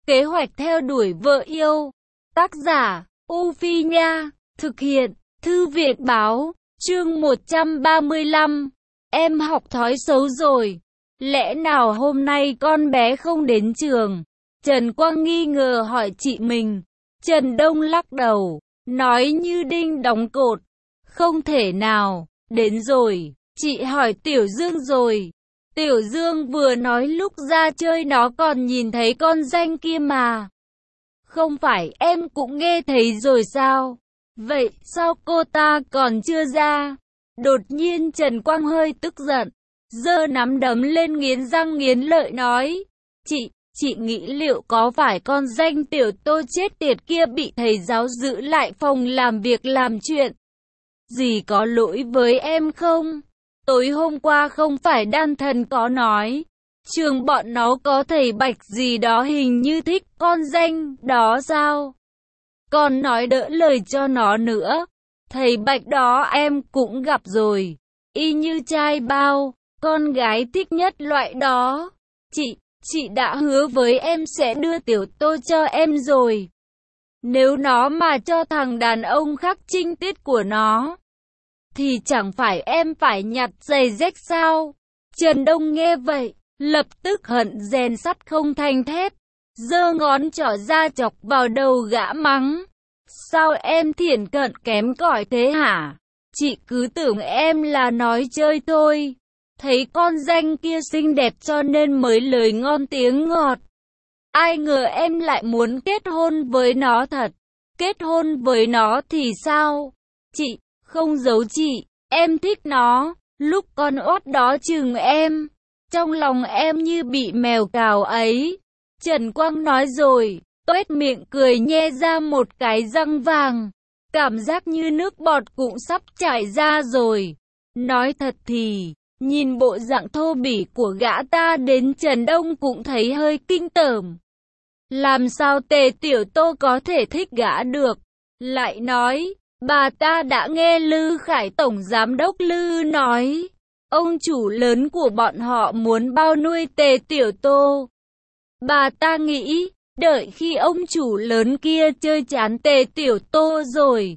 Kế hoạch theo đuổi vợ yêu. Tác giả, U Phi Nha. Thực hiện, Thư viện Báo. Chương 135. Em học thói xấu rồi. Lẽ nào hôm nay con bé không đến trường? Trần Quang nghi ngờ hỏi chị mình. Trần Đông lắc đầu, nói như đinh đóng cột. Không thể nào, đến rồi. Chị hỏi Tiểu Dương rồi. Tiểu Dương vừa nói lúc ra chơi nó còn nhìn thấy con danh kia mà. Không phải em cũng nghe thấy rồi sao? Vậy sao cô ta còn chưa ra? Đột nhiên Trần Quang hơi tức giận, giơ nắm đấm lên nghiến răng nghiến lợi nói. Chị nghĩ liệu có phải con danh Tiểu Tô chết tiệt kia bị thầy giáo giữ lại phòng làm việc làm chuyện gì có lỗi với em không? Tối hôm qua không phải Đan Thần có nói, trường bọn nó có thầy Bạch gì đó hình như thích con danh đó sao? Còn nói đỡ lời cho nó nữa. Thầy Bạch đó em cũng gặp rồi, y như trai bao, con gái thích nhất loại đó. Chị đã hứa với em sẽ đưa Tiểu Tô cho em rồi. Nếu nó mà cho thằng đàn ông khác trinh tiết của nó, thì chẳng phải em phải nhặt giày rách sao? Trần Đông nghe vậy, lập tức hận rèn sắt không thành thép, giơ ngón trỏ ra chọc vào đầu gã mắng. Sao em thiển cận kém cỏi thế hả? Chị cứ tưởng em là nói chơi thôi. Thấy con danh kia xinh đẹp cho nên mới lời ngon tiếng ngọt. Ai ngờ em lại muốn kết hôn với nó thật. Kết hôn với nó thì sao? Chị, không giấu chị, em thích nó. Lúc con oát đó chừng em, trong lòng em như bị mèo cào ấy. Trần Quang nói rồi, toét miệng cười nhe ra một cái răng vàng. Cảm giác như nước bọt cũng sắp chảy ra rồi. Nói thật thì, nhìn bộ dạng thô bỉ của gã ta đến Trần Đông cũng thấy hơi kinh tởm. Làm sao Tề Tiểu Tô có thể thích gã được? Lại nói, bà ta đã nghe Lư Khải Tổng Giám đốc Lư nói, ông chủ lớn của bọn họ muốn bao nuôi Tề Tiểu Tô. Bà ta nghĩ, đợi khi ông chủ lớn kia chơi chán Tề Tiểu Tô rồi,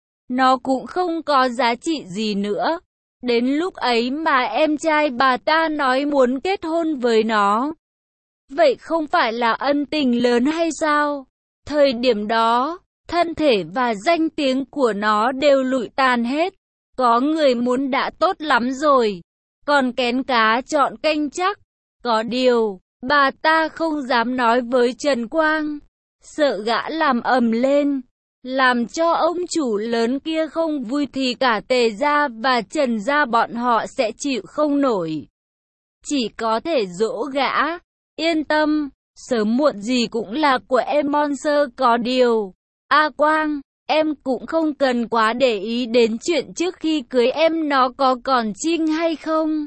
nó cũng không có giá trị gì nữa. Đến lúc ấy mà em trai bà ta nói muốn kết hôn với nó. Vậy không phải là ân tình lớn hay sao? Thời điểm đó, thân thể và danh tiếng của nó đều lụi tàn hết. Có người muốn đã tốt lắm rồi, còn kén cá chọn canh chắc. Có điều, bà ta không dám nói với Trần Quang, sợ gã làm ầm lên, làm cho ông chủ lớn kia không vui thì cả Tề gia và Trần gia bọn họ sẽ chịu không nổi. Chỉ có thể dỗ gã, yên tâm, sớm muộn gì cũng là của em Monster. Có điều, A Quang, em cũng không cần quá để ý đến chuyện trước khi cưới em nó có còn trinh hay không.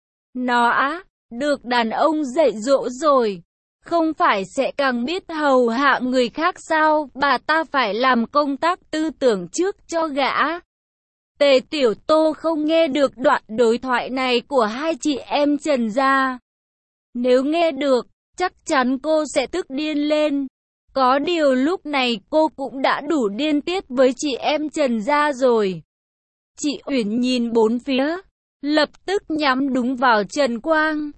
Nó được đàn ông dạy dỗ rồi, không phải sẽ càng biết hầu hạ người khác sao? Bà ta phải làm công tác tư tưởng trước cho gã. Tề Tiểu Tô không nghe được đoạn đối thoại này của hai chị em Trần gia. Nếu nghe được, chắc chắn cô sẽ tức điên lên. Có điều lúc này cô cũng đã đủ điên tiết với chị em Trần gia rồi. Chị Uyển nhìn bốn phía, lập tức nhắm đúng vào Trần Quang.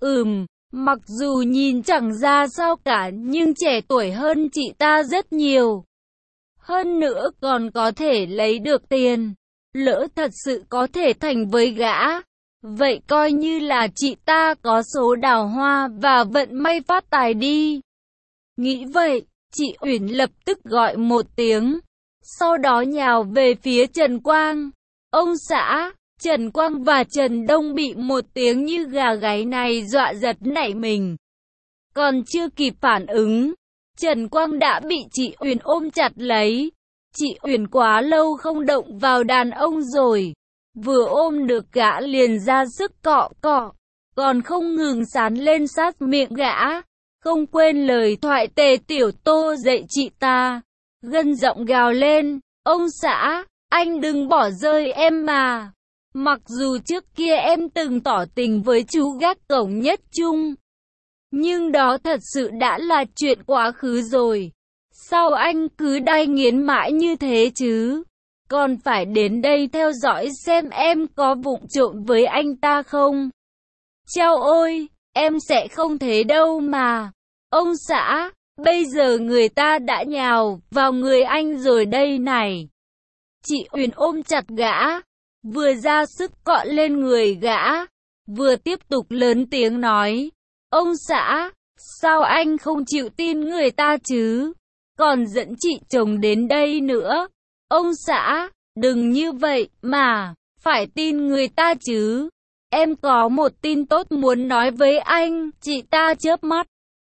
Mặc dù nhìn chẳng ra sao cả nhưng trẻ tuổi hơn chị ta rất nhiều. Hơn nữa còn có thể lấy được tiền. Lỡ thật sự có thể thành với gã, vậy coi như là chị ta có số đào hoa và vận may phát tài đi. Nghĩ vậy, chị Uyển lập tức gọi một tiếng, sau đó nhào về phía Trần Quang. Ông xã, Trần Quang và Trần Đông bị một tiếng như gà gáy này dọa giật nảy mình. Còn chưa kịp phản ứng, Trần Quang đã bị chị Uyển ôm chặt lấy. Chị Uyển quá lâu không động vào đàn ông rồi, vừa ôm được gã liền ra sức cọ cọ, còn không ngừng sán lên sát miệng gã. Không quên lời thoại Tề Tiểu Tô dạy chị ta, gân giọng gào lên, ông xã, anh đừng bỏ rơi em mà. Mặc dù trước kia em từng tỏ tình với chú gác cổng Nhất Trung, Nhưng đó thật sự đã là chuyện quá khứ rồi. Sao anh cứ đay nghiến mãi như thế chứ? Còn phải đến đây theo dõi xem em có vụng trộm với anh ta không? Chao ôi, em sẽ không thế đâu mà. Ông xã, bây giờ người ta đã nhào vào người anh rồi đây này. Chị Uyển ôm chặt gã, vừa ra sức cọ lên người gã, vừa tiếp tục lớn tiếng nói. Ông xã, sao anh không chịu tin người ta chứ? Còn dẫn chị chồng đến đây nữa. Ông xã, đừng như vậy mà, phải tin người ta chứ. Em có một tin tốt muốn nói với anh, chị ta chớp mắt.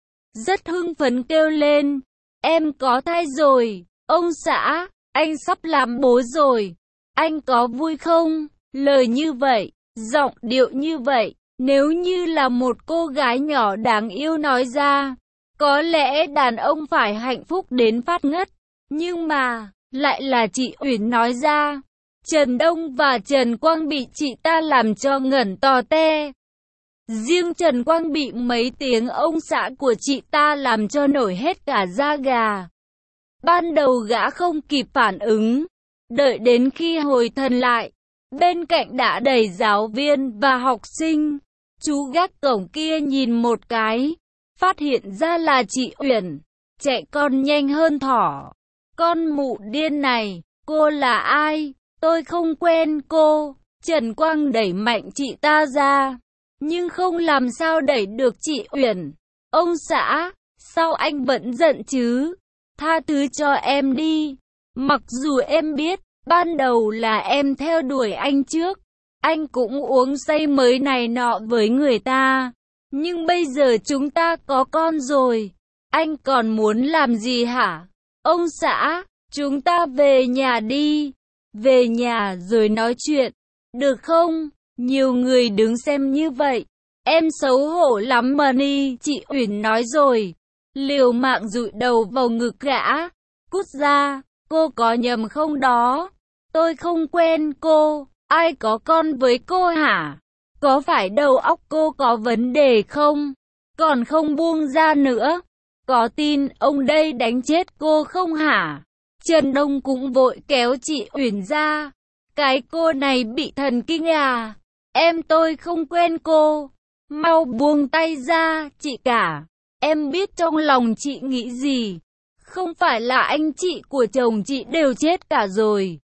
Rất hưng phấn kêu lên, em có thai rồi, ông xã, anh sắp làm bố rồi. Anh có vui không? Lời như vậy, giọng điệu như vậy, nếu như là một cô gái nhỏ đáng yêu nói ra, có lẽ đàn ông phải hạnh phúc đến phát ngất. Nhưng mà, lại là chị Uyển nói ra. Trần Đông và Trần Quang bị chị ta làm cho ngẩn tò te. Riêng Trần Quang bị mấy tiếng ông xã của chị ta làm cho nổi hết cả da gà. Ban đầu gã không kịp phản ứng, đợi đến khi hồi thần lại, bên cạnh đã đầy giáo viên và học sinh. Chú gác cổng kia nhìn một cái, phát hiện ra là chị Uyển, chạy con nhanh hơn thỏ. Con mụ điên này, cô là ai? Tôi không quen cô. Trần Quang đẩy mạnh chị ta ra, nhưng không làm sao đẩy được chị Uyển. Ông xã, sao anh vẫn giận chứ? Tha thứ cho em đi. Mặc dù em biết, ban đầu là em theo đuổi anh trước. Anh cũng uống say mới này nọ với người ta. Nhưng bây giờ chúng ta có con rồi. Anh còn muốn làm gì hả? Ông xã, chúng ta về nhà đi. Về nhà rồi nói chuyện. Được không? Nhiều người đứng xem như vậy. Em xấu hổ lắm mà đi, chị Uyển nói rồi. Liều mạng dụi đầu vào ngực gã. Cút ra, cô có nhầm không đó? Tôi không quen cô. Ai có con với cô hả? Có phải đầu óc cô có vấn đề không? Còn không buông ra nữa. Có tin ông đây đánh chết cô không hả? Trần Đông cũng vội kéo chị Uyển ra. Cái cô này bị thần kinh à? Em tôi không quen cô. Mau buông tay ra, chị cả. Em biết trong lòng chị nghĩ gì. Không phải là anh chị của chồng chị đều chết cả rồi.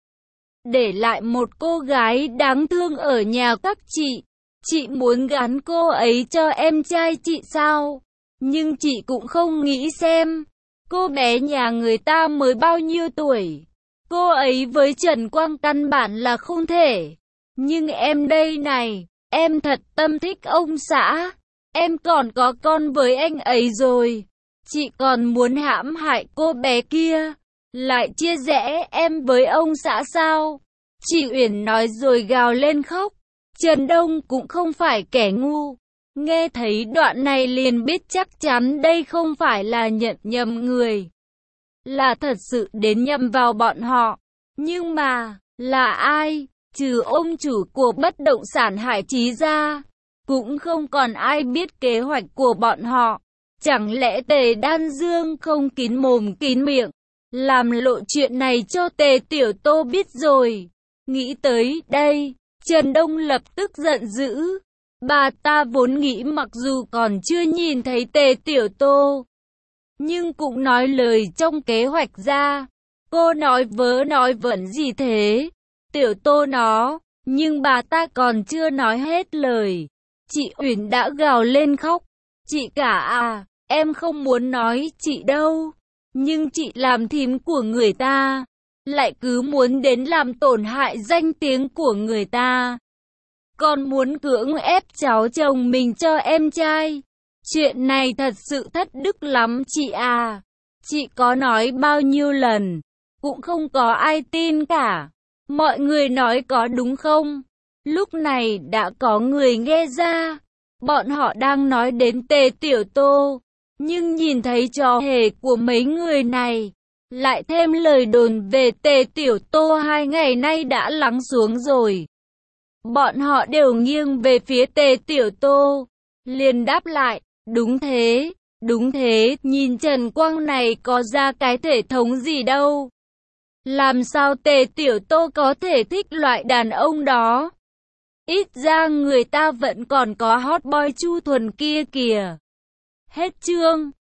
Để lại một cô gái đáng thương ở nhà các chị. Chị muốn gán cô ấy cho em trai chị sao? Nhưng chị cũng không nghĩ xem. Cô bé nhà người ta mới bao nhiêu tuổi. Cô ấy với Trần Quang căn bản là không thể. Nhưng em đây này, em thật tâm thích ông xã. Em còn có con với anh ấy rồi. Chị còn muốn hãm hại cô bé kia. Lại chia rẽ em với ông xã sao? Chị Uyển nói rồi gào lên khóc. Trần Đông cũng không phải kẻ ngu. Nghe thấy đoạn này liền biết chắc chắn đây không phải là nhận nhầm người. Là thật sự đến nhầm vào bọn họ. Nhưng mà, là ai? Trừ ông chủ của bất động sản Hải Chí ra, cũng không còn ai biết kế hoạch của bọn họ. Chẳng lẽ Tề Đan Dương không kín mồm kín miệng, làm lộ chuyện này cho Tề Tiểu Tô biết rồi. Nghĩ tới đây, Trần Đông lập tức giận dữ. Bà ta vốn nghĩ mặc dù còn chưa nhìn thấy Tề Tiểu Tô, nhưng cũng nói lời trong kế hoạch ra. Cô nói vớ nói vẩn gì thế? Tiểu Tô nó, nhưng bà ta còn chưa nói hết lời. Chị Uyển đã gào lên khóc. Chị cả à, em không muốn nói chị đâu. Nhưng chị làm thím của người ta, lại cứ muốn đến làm tổn hại danh tiếng của người ta. Còn muốn cưỡng ép cháu chồng mình cho em trai. Chuyện này thật sự thất đức lắm chị à. Chị có nói bao nhiêu lần, cũng không có ai tin cả. Mọi người nói có đúng không? Lúc này đã có người nghe ra. Bọn họ đang nói đến Tề Tiểu Tô. Nhưng nhìn thấy trò hề của mấy người này, lại thêm lời đồn về Tề Tiểu Tô 2 ngày nay đã lắng xuống rồi. Bọn họ đều nghiêng về phía Tề Tiểu Tô. Liền đáp lại, đúng thế, nhìn Trần Quang này có ra cái thể thống gì đâu. Làm sao Tề Tiểu Tô có thể thích loại đàn ông đó? Ít ra người ta vẫn còn có hot boy Chu Thuần kia kìa. Hết chương.